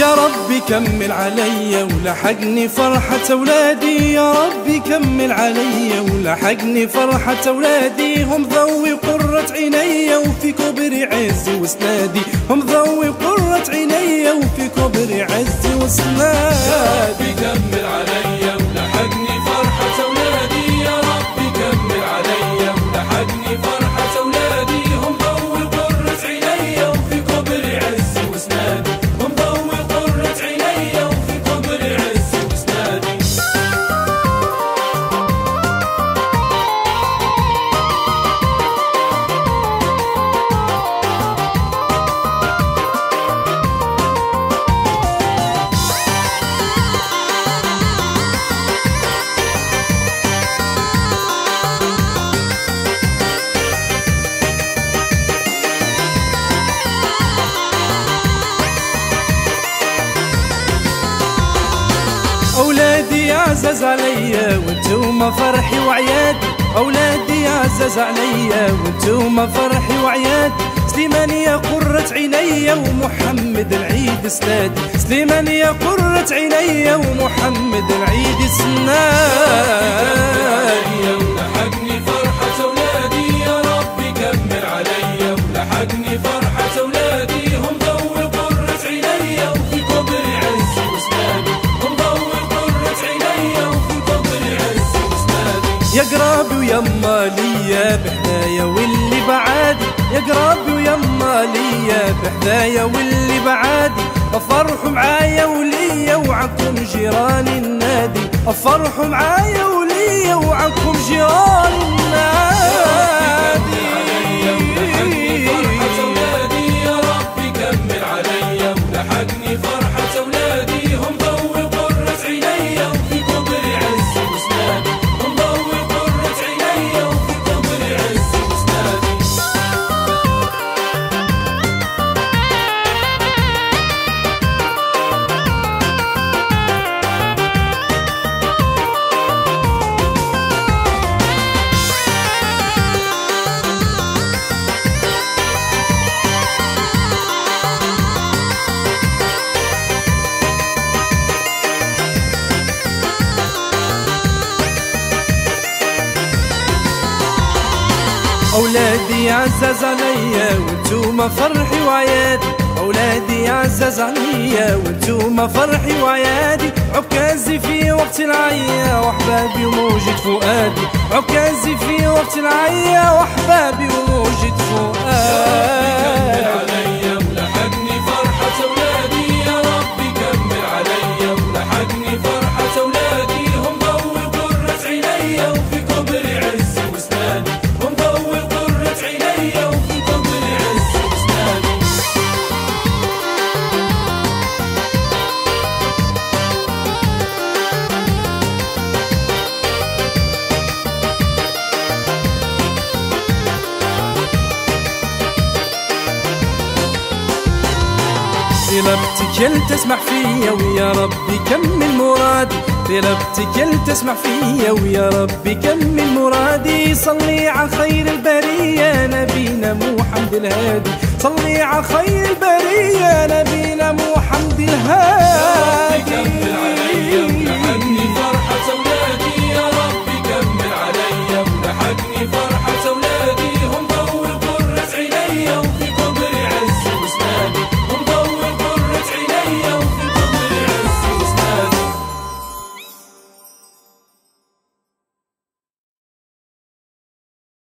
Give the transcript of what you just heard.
يا ربي كمل عليا ولحقني فرحة أولادي، يا ربي كمل عليا ولحقني فرحة أولادي، هم ذوي قرة عيني وفي كبر عزي وسنادي، هم ذوي قرة عيني وفي كبر عزي وسنادي. يا ربي كمل عليا ولحقني فرحة أولادي، يا ربي كمل عليا ولحقني فرحة أولادي، هم ذوي قرة عيني وفي كبر عزي وسنادي، هم ذوي قرة عيني وفي كبر عزي وسنادي. أولادي عزاز عليا وانتوما فرحي وعيادي، أولادي عزاز عليا وانتوما فرحي وعيادي، سليمان يا قرة عيني ومحمد العيد سنادي، سليمان يا قرة عيني ومحمد العيد سنادي. ولحقني فرحة أولادي، يا ربي كمل عليا ولحقني فرحة أولادي، هم ذوي قرة عيني وفي كبر عزي وسنادي، هم ذوي قرة عيني وفي كبر عزي وسنادي. يا قرابي ويما ليا بحدايا واللي بعادي، يا قرابي ويما ليا بحدايا واللي بعادي، افرحوا معايا وليا وعنكم جيران النادي، افرحوا معايا وليا وعنكم جيران النادي. فرحة أولادي، يا ربي كمل عليا ولحقني فرحة أولادي، هم ذوي قرة عيني وفي كبر عزي وسنادي، هم ذوي قرة عيني وفي كبر عزي وسنادي. أولادي عزاز عليا وانتوما فرحي وعيادي، أولادي عزاز عليا وانتوما فرحي وعيادي، عكازي في وقت العيا وأحبابي وموجد فؤادي، عكازي في وقت العيا وأحبابي وموجد فؤادي. عليا ولحقني فرحة أولادي، يا ربي كمل عليا ولحقني فرحة أولادي، هم ذوي قرة عيني وفي كبر عزي وسنادي، هم ذوي قرة عيني وفي كبر عزي وسنادي. طلبتك تسمح فيا ويا ربي كمل مرادي، طلبتك تسمح فيا ويا ربي كمل مرادي، صلي على خير البرية نبينا محمد الهادي، صلي على خير البرية نبينا محمد الهادي.